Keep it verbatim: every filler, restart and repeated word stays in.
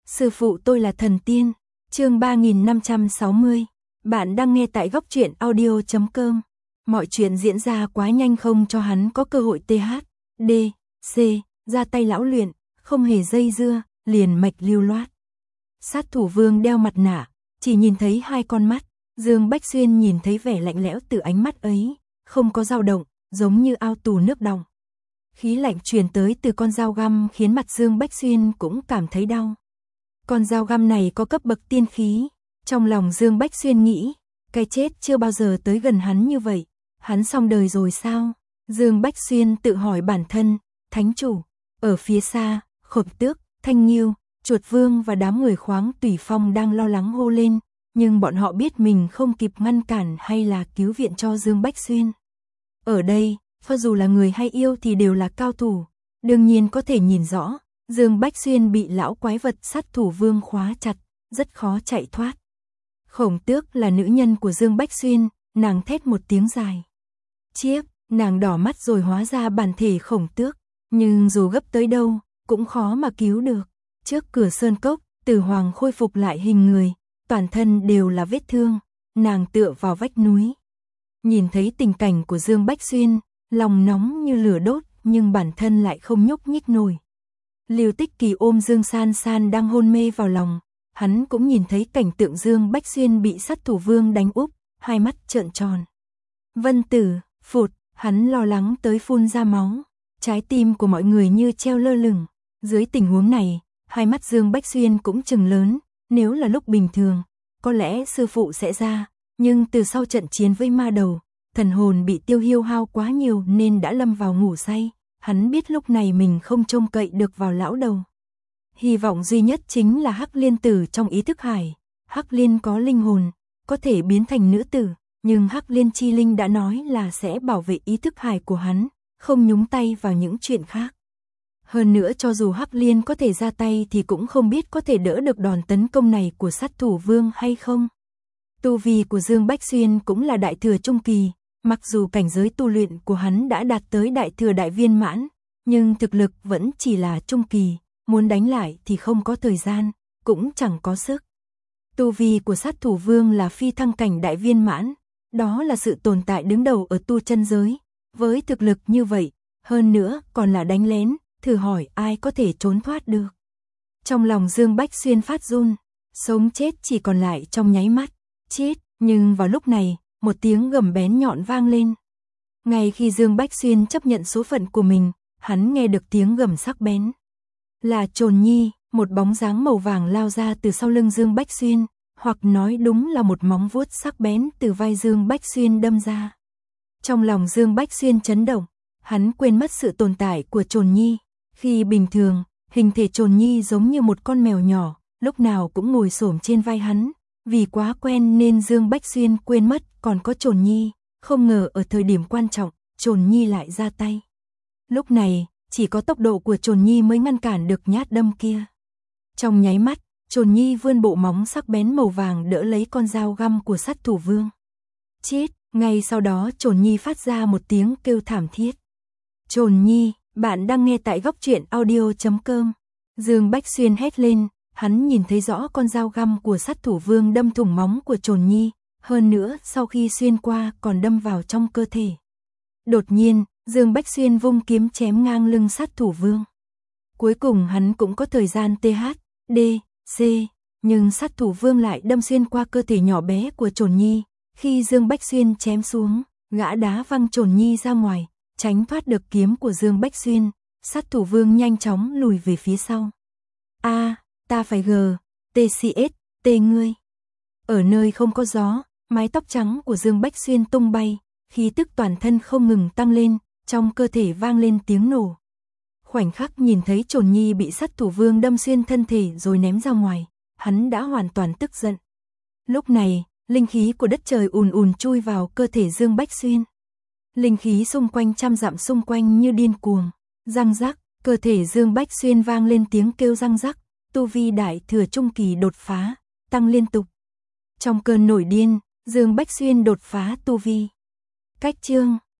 Sư phụ tôi là thần tiên. Chương ba nghìn năm trăm sáu mươi. Bạn đang nghe tại góc truyện audio chấm com. Mọi chuyện diễn ra quá nhanh không cho hắn có cơ hội th, d, c, ra tay lão luyện, không hề dây dưa, liền mạch lưu loát. Sát thủ vương đeo mặt nạ, chỉ nhìn thấy hai con mắt, Dương Bách Xuyên nhìn thấy vẻ lạnh lẽo từ ánh mắt ấy, không có dao động, giống như ao tù nước đọng. Khí lạnh truyền tới từ con dao găm khiến mặt Dương Bách Xuyên cũng cảm thấy đau. Con dao găm này có cấp bậc tiên khí, trong lòng Dương Bách Xuyên nghĩ, cái chết chưa bao giờ tới gần hắn như vậy, hắn xong đời rồi sao? Dương Bách Xuyên tự hỏi bản thân, thánh chủ, ở phía xa, Khổng Tước, Thanh Nghiêu, Chuột Vương và đám người khoáng tùy phong đang lo lắng hô lên, nhưng bọn họ biết mình không kịp ngăn cản hay là cứu viện cho Dương Bách Xuyên. Ở đây, cho dù là người hay yêu thì đều là cao thủ, đương nhiên có thể nhìn rõ, Dương Bách Xuyên bị lão quái vật sát thủ vương khóa chặt, rất khó chạy thoát. Khổng Tước là nữ nhân của Dương Bách Xuyên, nàng thét một tiếng dài. Chiếc, nàng đỏ mắt rồi hóa ra bản thể Khổng Tước, nhưng dù gấp tới đâu, cũng khó mà cứu được. Trước cửa sơn cốc, Tử Hoàng khôi phục lại hình người, toàn thân đều là vết thương, nàng tựa vào vách núi. Nhìn thấy tình cảnh của Dương Bách Xuyên, lòng nóng như lửa đốt, nhưng bản thân lại không nhúc nhích nổi. Lưu Tích Kỳ ôm Dương San San đang hôn mê vào lòng, hắn cũng nhìn thấy cảnh tượng Dương Bách Xuyên bị sát thủ vương đánh úp, hai mắt trợn tròn. Vân Tử, phụt, hắn lo lắng tới phun ra máu, trái tim của mọi người như treo lơ lửng. Dưới tình huống này, hai mắt Dương Bách Xuyên cũng trừng lớn, nếu là lúc bình thường, có lẽ sư phụ sẽ ra, nhưng từ sau trận chiến với ma đầu, thần hồn bị tiêu hiêu hao quá nhiều nên đã lâm vào ngủ say, hắn biết lúc này mình không trông cậy được vào lão đầu. Hy vọng duy nhất chính là Hắc Liên Tử trong ý thức hải, Hắc Liên có linh hồn, có thể biến thành nữ tử, nhưng Hắc Liên chi linh đã nói là sẽ bảo vệ ý thức hải của hắn, không nhúng tay vào những chuyện khác. Hơn nữa cho dù Hắc Liên có thể ra tay thì cũng không biết có thể đỡ được đòn tấn công này của sát thủ vương hay không. Tu vi của Dương Bách Xuyên cũng là đại thừa trung kỳ, mặc dù cảnh giới tu luyện của hắn đã đạt tới đại thừa đại viên mãn, nhưng thực lực vẫn chỉ là trung kỳ, muốn đánh lại thì không có thời gian, cũng chẳng có sức. Tu vi của sát thủ vương là phi thăng cảnh đại viên mãn, đó là sự tồn tại đứng đầu ở tu chân giới, với thực lực như vậy, hơn nữa còn là đánh lén, thử hỏi ai có thể trốn thoát được. Trong lòng Dương Bách Xuyên phát run, sống chết chỉ còn lại trong nháy mắt, chết, nhưng vào lúc này, một tiếng gầm bén nhọn vang lên. Ngay khi Dương Bách Xuyên chấp nhận số phận của mình, hắn nghe được tiếng gầm sắc bén. Là Trồn Nhi, một bóng dáng màu vàng lao ra từ sau lưng Dương Bách Xuyên, hoặc nói đúng là một móng vuốt sắc bén từ vai Dương Bách Xuyên đâm ra. Trong lòng Dương Bách Xuyên chấn động, hắn quên mất sự tồn tại của Trồn Nhi. Khi bình thường, hình thể Trồn Nhi giống như một con mèo nhỏ, lúc nào cũng ngồi xổm trên vai hắn. Vì quá quen nên Dương Bách Xuyên quên mất còn có Trồn Nhi, không ngờ ở thời điểm quan trọng, Trồn Nhi lại ra tay. Lúc này, chỉ có tốc độ của Trồn Nhi mới ngăn cản được nhát đâm kia. Trong nháy mắt, Trồn Nhi vươn bộ móng sắc bén màu vàng đỡ lấy con dao găm của sát thủ vương. Chết, ngay sau đó Trồn Nhi phát ra một tiếng kêu thảm thiết. Trồn Nhi, bạn đang nghe tại góc truyện audio chấm com. Dương Bách Xuyên hét lên, hắn nhìn thấy rõ con dao găm của sát thủ vương đâm thủng móng của Trồn Nhi, hơn nữa sau khi xuyên qua còn đâm vào trong cơ thể. Đột nhiên, Dương Bách Xuyên vung kiếm chém ngang lưng sát thủ vương. Cuối cùng hắn cũng có thời gian th, d, c, nhưng sát thủ vương lại đâm xuyên qua cơ thể nhỏ bé của Trồn Nhi. Khi Dương Bách Xuyên chém xuống, gã đá văng Trồn Nhi ra ngoài, tránh thoát được kiếm của Dương Bách Xuyên, sát thủ vương nhanh chóng lùi về phía sau. A, ta phải gờ, tê xê ét, tê ngươi. Ở nơi không có gió, mái tóc trắng của Dương Bách Xuyên tung bay, khí tức toàn thân không ngừng tăng lên, trong cơ thể vang lên tiếng nổ. Khoảnh khắc nhìn thấy Trồn Nhi bị sát thủ vương đâm xuyên thân thể rồi ném ra ngoài, hắn đã hoàn toàn tức giận. Lúc này, linh khí của đất trời ùn ùn chui vào cơ thể Dương Bách Xuyên. Linh khí xung quanh trăm dặm xung quanh như điên cuồng, răng rắc, cơ thể Dương Bách Xuyên vang lên tiếng kêu răng rắc, tu vi đại thừa trung kỳ đột phá, tăng liên tục. Trong cơn nổi điên, Dương Bách Xuyên đột phá tu vi. Cách chương